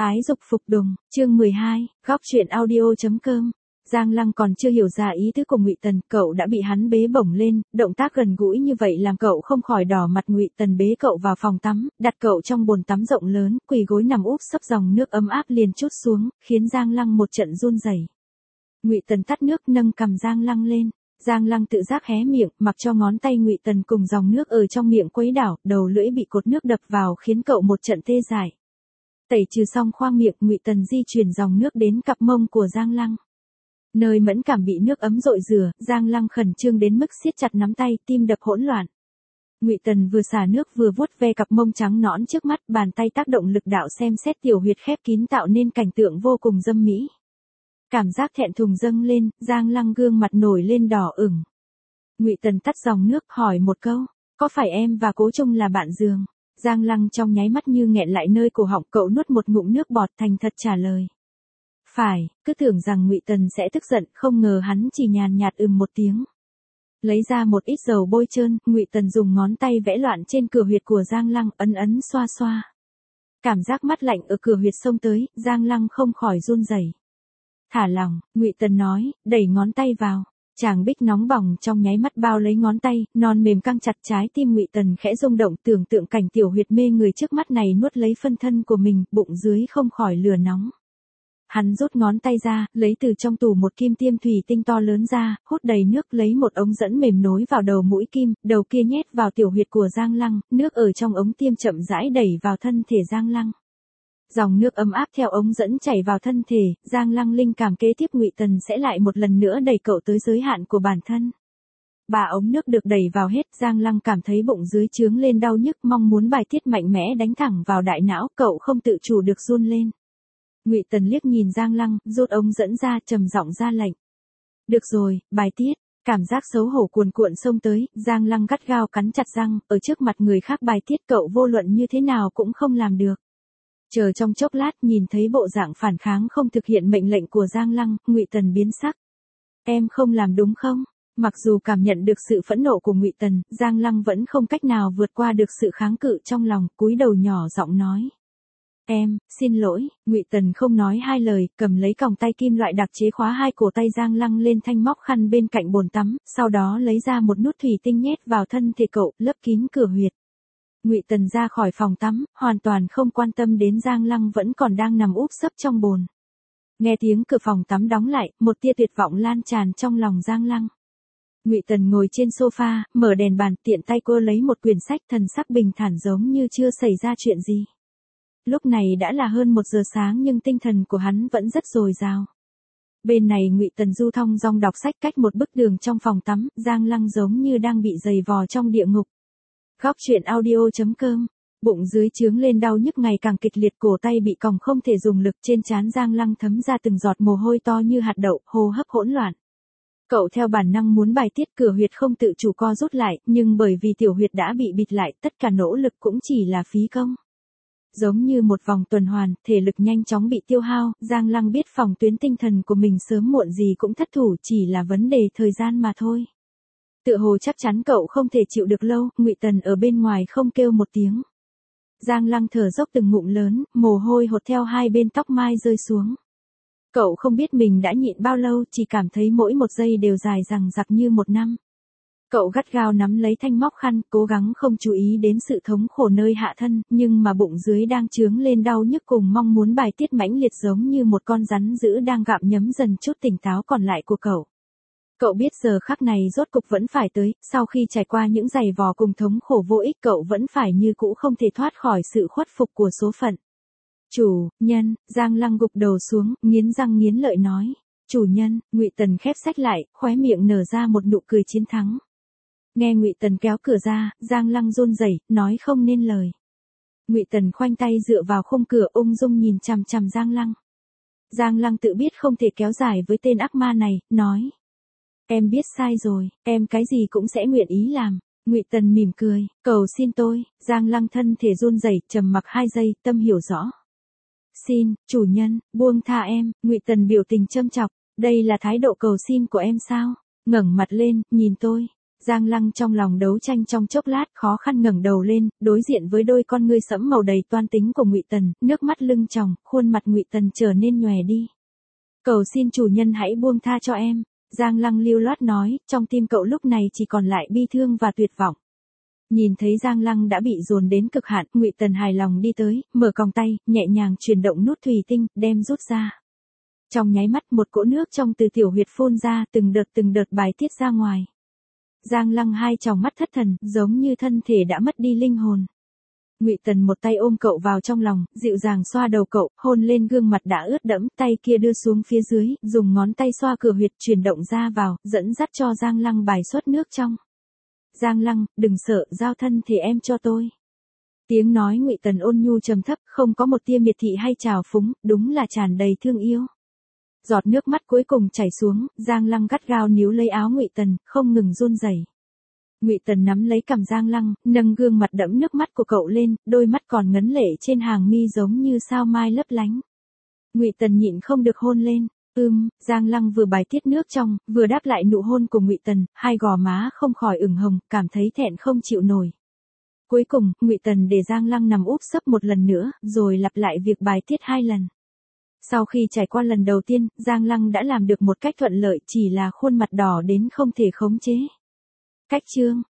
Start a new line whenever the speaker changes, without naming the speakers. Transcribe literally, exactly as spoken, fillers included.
Ái dục phục đùng, chương mười hai, góc truyện audio.com. Giang Lăng còn chưa hiểu ra ý tứ của Ngụy Tần, cậu đã bị hắn bế bổng lên, động tác gần gũi như vậy làm cậu không khỏi đỏ mặt. Ngụy Tần bế cậu vào phòng tắm, đặt cậu trong bồn tắm rộng lớn, quỳ gối nằm úp sấp, dòng nước ấm áp liền trút xuống, khiến Giang Lăng một trận run rẩy. Ngụy Tần tắt nước, nâng cằm Giang Lăng lên. Giang Lăng tự giác hé miệng, mặc cho ngón tay Ngụy Tần cùng dòng nước ở trong miệng quấy đảo, đầu lưỡi bị cột nước đập vào khiến cậu một trận tê dại. Tẩy trừ xong khoang miệng, Ngụy Tần di chuyển dòng nước đến cặp mông của Giang Lăng. Nơi mẫn cảm bị nước ấm rội rửa, Giang Lăng khẩn trương đến mức siết chặt nắm tay, tim đập hỗn loạn. Ngụy Tần vừa xả nước vừa vuốt ve cặp mông trắng nõn trước mắt, bàn tay tác động lực đạo xem xét tiểu huyệt khép kín tạo nên cảnh tượng vô cùng dâm mỹ. Cảm giác thẹn thùng dâng lên, Giang Lăng gương mặt nổi lên đỏ ửng. Ngụy Tần tắt dòng nước, hỏi một câu, có phải em và Cố Trung là bạn giường? Giang Lăng trong nháy mắt như nghẹn lại nơi cổ họng, cậu nuốt một ngụm nước bọt, thành thật trả lời. Phải, cứ tưởng rằng Ngụy Tần sẽ tức giận, không ngờ hắn chỉ nhàn nhạt ừm một tiếng. Lấy ra một ít dầu bôi trơn, Ngụy Tần dùng ngón tay vẽ loạn trên cửa huyệt của Giang Lăng, ấn ấn xoa xoa. Cảm giác mát lạnh ở cửa huyệt xông tới, Giang Lăng không khỏi run rẩy. Thả lỏng, Ngụy Tần nói, đẩy ngón tay vào. Chàng bích nóng bỏng trong nháy mắt bao lấy ngón tay, non mềm căng chặt, trái tim Ngụy Tần khẽ rung động, tưởng tượng cảnh tiểu huyệt mê người trước mắt này nuốt lấy phân thân của mình, bụng dưới không khỏi lửa nóng. Hắn rút ngón tay ra, lấy từ trong tủ một kim tiêm thủy tinh to lớn ra, hút đầy nước, lấy một ống dẫn mềm nối vào đầu mũi kim, đầu kia nhét vào tiểu huyệt của Giang Lăng, nước ở trong ống tiêm chậm rãi đẩy vào thân thể Giang Lăng. Dòng nước ấm áp theo ống dẫn chảy vào thân thể, Giang Lăng linh cảm kế tiếp Ngụy Tần sẽ lại một lần nữa đẩy cậu tới giới hạn của bản thân. Ba ống nước được đẩy vào hết, Giang Lăng cảm thấy bụng dưới trướng lên đau nhức, mong muốn bài tiết mạnh mẽ đánh thẳng vào đại não, cậu không tự chủ được run lên. Ngụy Tần liếc nhìn Giang Lăng, rút ống dẫn ra, trầm giọng ra lệnh. Được rồi, bài tiết. Cảm giác xấu hổ cuồn cuộn xông tới, Giang Lăng gắt gao cắn chặt răng, ở trước mặt người khác bài tiết cậu vô luận như thế nào cũng không làm được. Chờ trong chốc lát, nhìn thấy bộ dạng phản kháng không thực hiện mệnh lệnh của Giang Lăng, Ngụy Tần biến sắc. Em không làm đúng không? Mặc dù cảm nhận được sự phẫn nộ của Ngụy Tần, Giang Lăng vẫn không cách nào vượt qua được sự kháng cự trong lòng, cúi đầu nhỏ giọng nói. Em, xin lỗi. Ngụy Tần không nói hai lời, cầm lấy còng tay kim loại đặc chế khóa hai cổ tay Giang Lăng lên thanh móc khăn bên cạnh bồn tắm, sau đó lấy ra một nút thủy tinh nhét vào thân thể cậu, lấp kín cửa huyệt. Ngụy Tần ra khỏi phòng tắm, hoàn toàn không quan tâm đến Giang Lăng vẫn còn đang nằm úp sấp trong bồn. Nghe tiếng cửa phòng tắm đóng lại, một tia tuyệt vọng lan tràn trong lòng Giang Lăng. Ngụy Tần ngồi trên sofa, mở đèn bàn, tiện tay cô lấy một quyển sách, thần sắc bình thản giống như chưa xảy ra chuyện gì. Lúc này đã là hơn một giờ sáng nhưng tinh thần của hắn vẫn rất dồi dào. Bên này Ngụy Tần du thong dong đọc sách, cách một bức tường trong phòng tắm, Giang Lăng giống như đang bị giày vò trong địa ngục. Góc truyện audio.com. Bụng dưới trướng lên đau nhức ngày càng kịch liệt, cổ tay bị còng không thể dùng lực, trên trán Giang Lăng thấm ra từng giọt mồ hôi to như hạt đậu, hô hấp hỗn loạn. Cậu theo bản năng muốn bài tiết, cửa huyệt không tự chủ co rút lại, nhưng bởi vì tiểu huyệt đã bị bịt lại, tất cả nỗ lực cũng chỉ là phí công. Giống như một vòng tuần hoàn, thể lực nhanh chóng bị tiêu hao, Giang Lăng biết phòng tuyến tinh thần của mình sớm muộn gì cũng thất thủ, chỉ là vấn đề thời gian mà thôi. Tựa hồ chắc chắn cậu không thể chịu được lâu, Ngụy Tần ở bên ngoài không kêu một tiếng. Giang Lăng thở dốc từng ngụm lớn, mồ hôi hột theo hai bên tóc mai rơi xuống. Cậu không biết mình đã nhịn bao lâu, chỉ cảm thấy mỗi một giây đều dài dằng dặc như một năm. Cậu gắt gao nắm lấy thanh móc khăn, cố gắng không chú ý đến sự thống khổ nơi hạ thân, nhưng mà bụng dưới đang trướng lên đau nhức cùng mong muốn bài tiết mãnh liệt giống như một con rắn dữ đang gặm nhấm dần chút tỉnh táo còn lại của cậu. Cậu biết giờ khắc này rốt cục vẫn phải tới, sau khi trải qua những giày vò cùng thống khổ vô ích, cậu vẫn phải như cũ không thể thoát khỏi sự khuất phục của số phận. Chủ nhân, Giang Lăng gục đầu xuống, nghiến răng nghiến lợi nói. Chủ nhân, Ngụy Tần khép sách lại, khóe miệng nở ra một nụ cười chiến thắng. Nghe Ngụy Tần kéo cửa ra, Giang Lăng run rẩy, nói không nên lời. Ngụy Tần khoanh tay dựa vào khung cửa, ung dung nhìn chằm chằm Giang Lăng. Giang Lăng tự biết không thể kéo dài với tên ác ma này, nói. Em biết sai rồi, em cái gì cũng sẽ nguyện ý làm. Ngụy Tần mỉm cười, cầu xin tôi. Giang Lăng thân thể run rẩy, trầm mặc hai giây, tâm hiểu rõ. Xin, chủ nhân, buông tha em. Ngụy Tần biểu tình châm chọc, đây là thái độ cầu xin của em sao? Ngẩng mặt lên, nhìn tôi. Giang Lăng trong lòng đấu tranh trong chốc lát, khó khăn ngẩng đầu lên, đối diện với đôi con ngươi sẫm màu đầy toan tính của Ngụy Tần, nước mắt lưng tròng, khuôn mặt Ngụy Tần trở nên nhòe đi. Cầu xin chủ nhân hãy buông tha cho em. Giang Lăng lưu loát nói, trong tim cậu lúc này chỉ còn lại bi thương và tuyệt vọng. Nhìn thấy Giang Lăng đã bị dồn đến cực hạn, Ngụy Tần hài lòng đi tới, mở còng tay, nhẹ nhàng chuyển động nút thủy tinh, đem rút ra. Trong nháy mắt một cỗ nước trong từ tiểu huyệt phun ra, từng đợt từng đợt bài tiết ra ngoài. Giang Lăng hai tròng mắt thất thần, giống như thân thể đã mất đi linh hồn. Ngụy Tần một tay ôm cậu vào trong lòng, dịu dàng xoa đầu cậu, hôn lên gương mặt đã ướt đẫm, tay kia đưa xuống phía dưới, dùng ngón tay xoa cửa huyệt chuyển động ra vào, dẫn dắt cho Giang Lăng bài xuất nước trong. Giang Lăng, đừng sợ, giao thân thể em cho tôi. Tiếng nói Ngụy Tần ôn nhu trầm thấp, không có một tia miệt thị hay trào phúng, đúng là tràn đầy thương yêu. Giọt nước mắt cuối cùng chảy xuống, Giang Lăng gắt gao níu lấy áo Ngụy Tần, không ngừng run rẩy. Ngụy Tần nắm lấy cằm Giang Lăng, nâng gương mặt đẫm nước mắt của cậu lên, đôi mắt còn ngấn lệ trên hàng mi giống như sao mai lấp lánh. Ngụy Tần nhịn không được hôn lên. Ưm, Giang Lăng vừa bài tiết nước trong, vừa đáp lại nụ hôn của Ngụy Tần, hai gò má không khỏi ửng hồng, cảm thấy thẹn không chịu nổi. Cuối cùng, Ngụy Tần để Giang Lăng nằm úp sấp một lần nữa, rồi lặp lại việc bài tiết hai lần. Sau khi trải qua lần đầu tiên, Giang Lăng đã làm được một cách thuận lợi, chỉ là khuôn mặt đỏ đến không thể khống chế. Cách chương